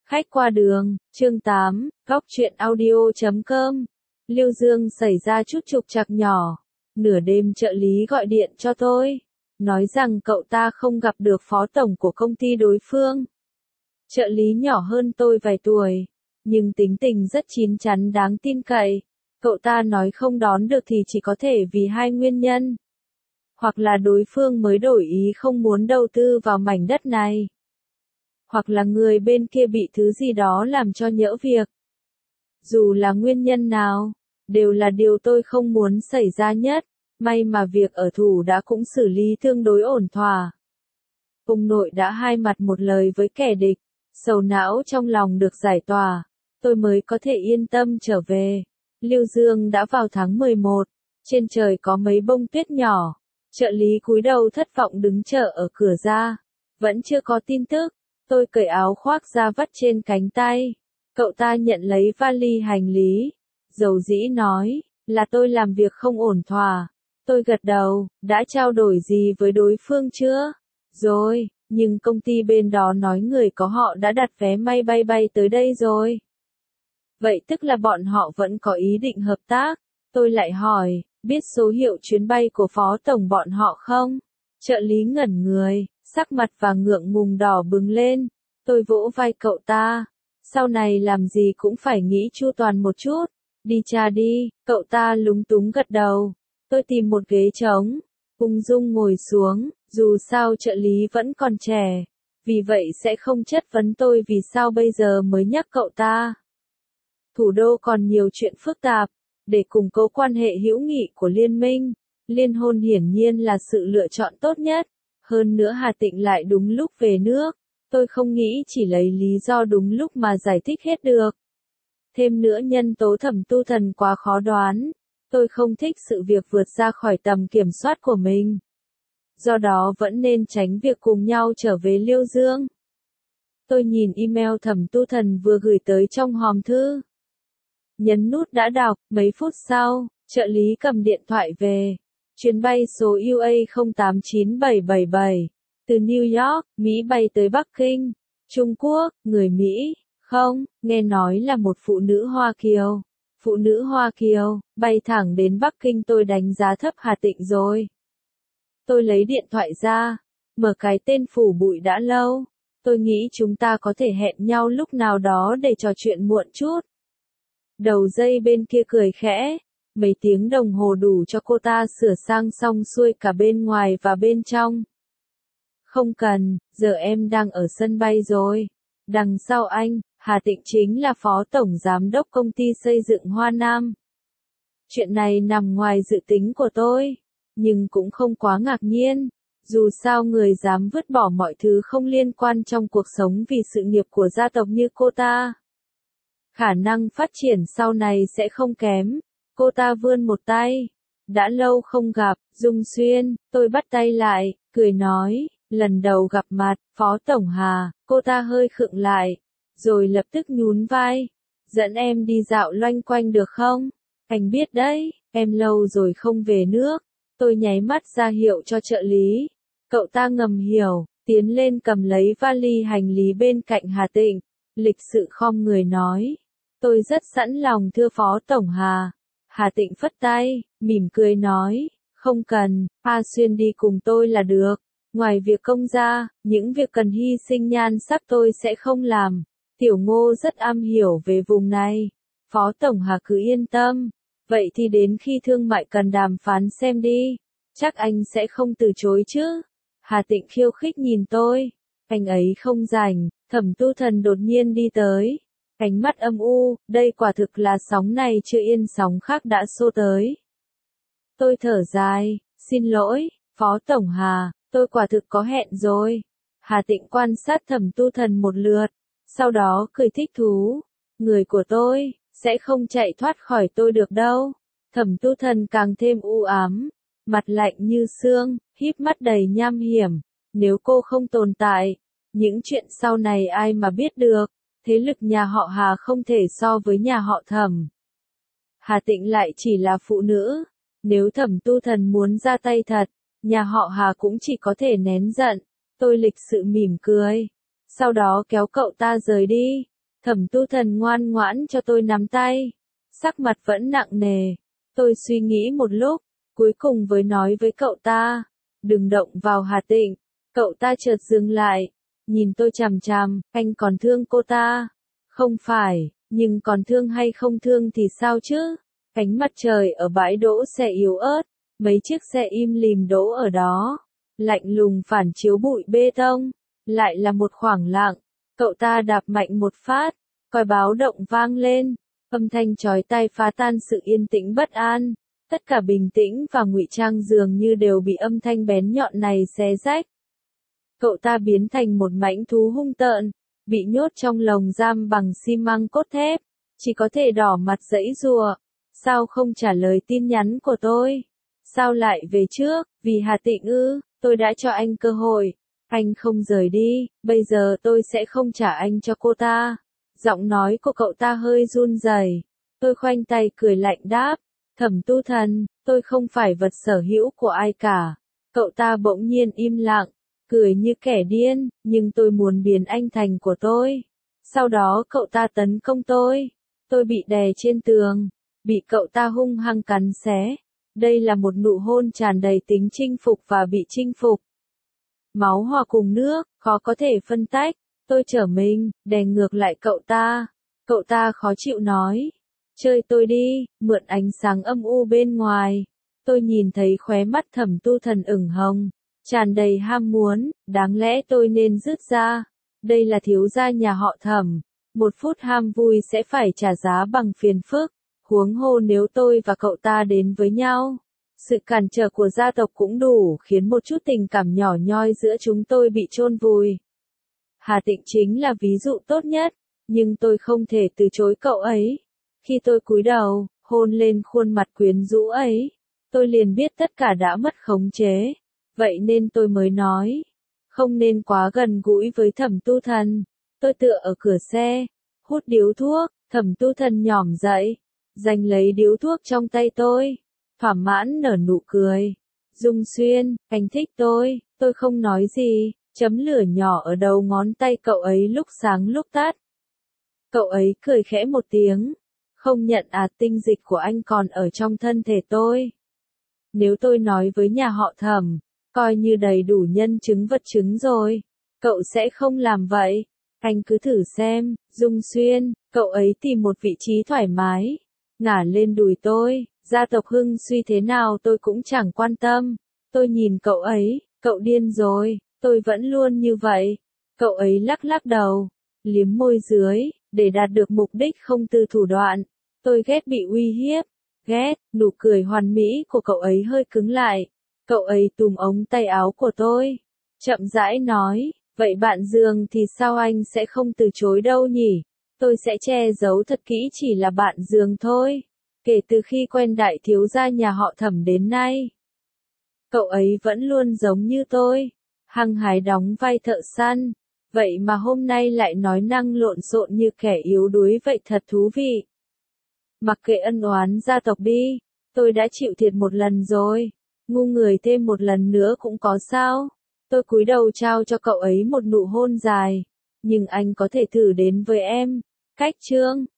Khách qua đường, chương 8, góc truyện audio.com. Lưu Dương xảy ra chút trục trặc nhỏ. Nửa đêm trợ lý gọi điện cho tôi, nói rằng cậu ta không gặp được phó tổng của công ty đối phương. Trợ lý nhỏ hơn tôi vài tuổi, nhưng tính tình rất chín chắn đáng tin cậy. Cậu ta nói không đón được thì chỉ có thể vì hai nguyên nhân. Hoặc là đối phương mới đổi ý không muốn đầu tư vào mảnh đất này. Hoặc là người bên kia bị thứ gì đó làm cho nhỡ việc. Dù là nguyên nhân nào, đều là điều tôi không muốn xảy ra nhất. May mà việc ở thủ đã cũng xử lý tương đối ổn thỏa. Ông nội đã hai mặt một lời với kẻ địch, sầu não trong lòng được giải tỏa, tôi mới có thể yên tâm trở về. Lưu Dương đã vào tháng 11, trên trời có mấy bông tuyết nhỏ, trợ lý cúi đầu thất vọng đứng chờ ở cửa ra, vẫn chưa có tin tức. Tôi cởi áo khoác ra vắt trên cánh tay. Cậu ta nhận lấy vali hành lý. Dầu dĩ nói, là tôi làm việc không ổn thỏa. Tôi gật đầu, đã trao đổi gì với đối phương chưa? Rồi, nhưng công ty bên đó nói người có họ đã đặt vé máy bay tới đây rồi. Vậy tức là bọn họ vẫn có ý định hợp tác. Tôi lại hỏi, biết số hiệu chuyến bay của phó tổng bọn họ không? Trợ lý ngẩn người, sắc mặt và ngượng ngùng đỏ bừng lên. Tôi vỗ vai cậu ta. Sau này làm gì cũng phải nghĩ chu toàn một chút. Đi cha đi, cậu ta lúng túng gật đầu. Tôi tìm một ghế trống, ung dung ngồi xuống, dù sao trợ lý vẫn còn trẻ. Vì vậy sẽ không chất vấn tôi vì sao bây giờ mới nhắc cậu ta. Thủ đô còn nhiều chuyện phức tạp. Để củng cố quan hệ hữu nghị của liên minh, liên hôn hiển nhiên là sự lựa chọn tốt nhất. Hơn nữa Hà Tịnh lại đúng lúc về nước. Tôi không nghĩ chỉ lấy lý do đúng lúc mà giải thích hết được. Thêm nữa nhân tố Thẩm Tu Thần quá khó đoán. Tôi không thích sự việc vượt ra khỏi tầm kiểm soát của mình. Do đó vẫn nên tránh việc cùng nhau trở về Liêu Dương. Tôi nhìn email Thẩm Tu Thần vừa gửi tới trong hòm thư. Nhấn nút đã đọc, mấy phút sau, trợ lý cầm điện thoại về. Chuyến bay số UA 089777. Từ New York, Mỹ bay tới Bắc Kinh, Trung Quốc, người Mỹ, không, nghe nói là một phụ nữ Hoa Kiều. Phụ nữ Hoa Kiều, bay thẳng đến Bắc Kinh tôi đánh giá thấp Hà Tịnh rồi. Tôi lấy điện thoại ra, mở cái tên phủ bụi đã lâu. Tôi nghĩ chúng ta có thể hẹn nhau lúc nào đó để trò chuyện muộn chút. Đầu dây bên kia cười khẽ. Mấy tiếng đồng hồ đủ cho cô ta sửa sang xong xuôi cả bên ngoài và bên trong. Không cần, giờ em đang ở sân bay rồi. Đằng sau anh, Hà Tịnh chính là phó tổng giám đốc công ty xây dựng Hoa Nam. Chuyện này nằm ngoài dự tính của tôi, nhưng cũng không quá ngạc nhiên. Dù sao người dám vứt bỏ mọi thứ không liên quan trong cuộc sống vì sự nghiệp của gia tộc như cô ta. Khả năng phát triển sau này sẽ không kém. Cô ta vươn một tay. Đã lâu không gặp, Dung Xuyên, tôi bắt tay lại, cười nói, lần đầu gặp mặt, Phó Tổng Hà, cô ta hơi khựng lại, rồi lập tức nhún vai, dẫn em đi dạo loanh quanh được không? Anh biết đấy, em lâu rồi không về nước, tôi nháy mắt ra hiệu cho trợ lý, cậu ta ngầm hiểu, tiến lên cầm lấy vali hành lý bên cạnh Hà Tịnh, lịch sự khom người nói, tôi rất sẵn lòng thưa Phó Tổng Hà. Hà Tịnh phất tay, mỉm cười nói, không cần, A Xuyên đi cùng tôi là được. Ngoài việc công ra, những việc cần hy sinh nhan sắc tôi sẽ không làm. Tiểu Ngô rất am hiểu về vùng này. Phó Tổng Hà cứ yên tâm. Vậy thì đến khi thương mại cần đàm phán xem đi. Chắc anh sẽ không từ chối chứ. Hà Tịnh khiêu khích nhìn tôi. Anh ấy không rảnh, Thẩm Tu Thần đột nhiên đi tới. Ánh mắt âm u, đây quả thực là sóng này chưa yên sóng khác đã xô tới. Tôi thở dài, xin lỗi, Phó Tổng Hà, tôi quả thực có hẹn rồi. Hà Tịnh quan sát Thẩm Tu Thần một lượt, sau đó cười thích thú. Người của tôi, sẽ không chạy thoát khỏi tôi được đâu. Thẩm Tu Thần càng thêm u ám, mặt lạnh như xương, híp mắt đầy nham hiểm. Nếu cô không tồn tại, những chuyện sau này ai mà biết được. Thế lực nhà họ Hà không thể so với nhà họ Thẩm. Hà Tịnh lại chỉ là phụ nữ. Nếu Thẩm Tu Thần muốn ra tay thật, nhà họ Hà cũng chỉ có thể nén giận. Tôi lịch sự mỉm cười. Sau đó kéo cậu ta rời đi. Thẩm Tu Thần ngoan ngoãn cho tôi nắm tay, sắc mặt vẫn nặng nề. Tôi suy nghĩ một lúc, cuối cùng mới nói với cậu ta, đừng động vào Hà Tịnh. Cậu ta chợt dừng lại, nhìn tôi chằm chằm, anh còn thương cô ta? Không phải, nhưng còn thương hay không thương thì sao chứ? Ánh mặt trời ở bãi đỗ xe yếu ớt, mấy chiếc xe im lìm đỗ ở đó, lạnh lùng phản chiếu bụi bê tông, lại là một khoảng lặng. Cậu ta đạp mạnh một phát, còi báo động vang lên, âm thanh chói tai phá tan sự yên tĩnh bất an. Tất cả bình tĩnh và ngụy trang dường như đều bị âm thanh bén nhọn này xé rách. Cậu ta biến thành một mãnh thú hung tợn, bị nhốt trong lồng giam bằng xi măng cốt thép, chỉ có thể đỏ mặt giãy giụa. Sao không trả lời tin nhắn của tôi? Sao lại về trước? Vì Hà Tịnh ư? Tôi đã cho anh cơ hội. Anh không rời đi, bây giờ tôi sẽ không trả anh cho cô ta. Giọng nói của cậu ta hơi run rẩy. Tôi khoanh tay cười lạnh đáp, Thẩm Tu Thần, tôi không phải vật sở hữu của ai cả. Cậu ta bỗng nhiên im lặng, cười như kẻ điên, nhưng tôi muốn biến anh thành của tôi. Sau đó cậu ta tấn công tôi. Tôi bị đè trên tường, bị cậu ta hung hăng cắn xé. Đây là một nụ hôn tràn đầy tính chinh phục và bị chinh phục. Máu hòa cùng nước, khó có thể phân tách. Tôi trở mình, đè ngược lại cậu ta. Cậu ta khó chịu nói, chơi tôi đi, mượn ánh sáng âm u bên ngoài. Tôi nhìn thấy khóe mắt Thẩm Tu Thần ửng hồng, tràn đầy ham muốn, đáng lẽ tôi nên dứt ra. Đây là thiếu gia nhà họ Thẩm, một phút ham vui sẽ phải trả giá bằng phiền phức. Huống hồ nếu tôi và cậu ta đến với nhau, sự cản trở của gia tộc cũng đủ khiến một chút tình cảm nhỏ nhoi giữa chúng tôi bị chôn vùi. Hà Tịnh chính là ví dụ tốt nhất, nhưng tôi không thể từ chối cậu ấy. Khi tôi cúi đầu, hôn lên khuôn mặt quyến rũ ấy, tôi liền biết tất cả đã mất khống chế. Vậy nên tôi mới nói, không nên quá gần gũi với Thẩm Tu Thần. Tôi tựa ở cửa xe, hút điếu thuốc, Thẩm Tu Thần nhỏm dậy, giành lấy điếu thuốc trong tay tôi, thỏa mãn nở nụ cười. Dung Xuyên, anh thích tôi không nói gì, chấm lửa nhỏ ở đầu ngón tay cậu ấy lúc sáng lúc tắt. Cậu ấy cười khẽ một tiếng, không nhận tinh dịch của anh còn ở trong thân thể tôi. Nếu tôi nói với nhà họ Thẩm, coi như đầy đủ nhân chứng vật chứng rồi, cậu sẽ không làm vậy. Anh cứ thử xem, Dung Xuyên, cậu ấy tìm một vị trí thoải mái, ngả lên đùi tôi, gia tộc hưng suy thế nào tôi cũng chẳng quan tâm. Tôi nhìn cậu ấy, cậu điên rồi, tôi vẫn luôn như vậy. Cậu ấy lắc lắc đầu, liếm môi dưới, để đạt được mục đích không từ thủ đoạn. Tôi ghét bị uy hiếp, ghét, nụ cười hoàn mỹ của cậu ấy hơi cứng lại. Cậu ấy túm ống tay áo của tôi, chậm rãi nói, vậy bạn Dương thì sao anh sẽ không từ chối đâu nhỉ? Tôi sẽ che giấu thật kỹ chỉ là bạn Dương thôi. Kể từ khi quen đại thiếu gia nhà họ Thẩm đến nay, cậu ấy vẫn luôn giống như tôi, hăng hái đóng vai thợ săn. Vậy mà hôm nay lại nói năng lộn xộn như kẻ yếu đuối vậy, thật thú vị. Mặc kệ ân oán gia tộc đi, tôi đã chịu thiệt một lần rồi, ngu người thêm một lần nữa cũng có sao. Tôi cúi đầu trao cho cậu ấy một nụ hôn dài, nhưng anh có thể thử đến với em. Cách chương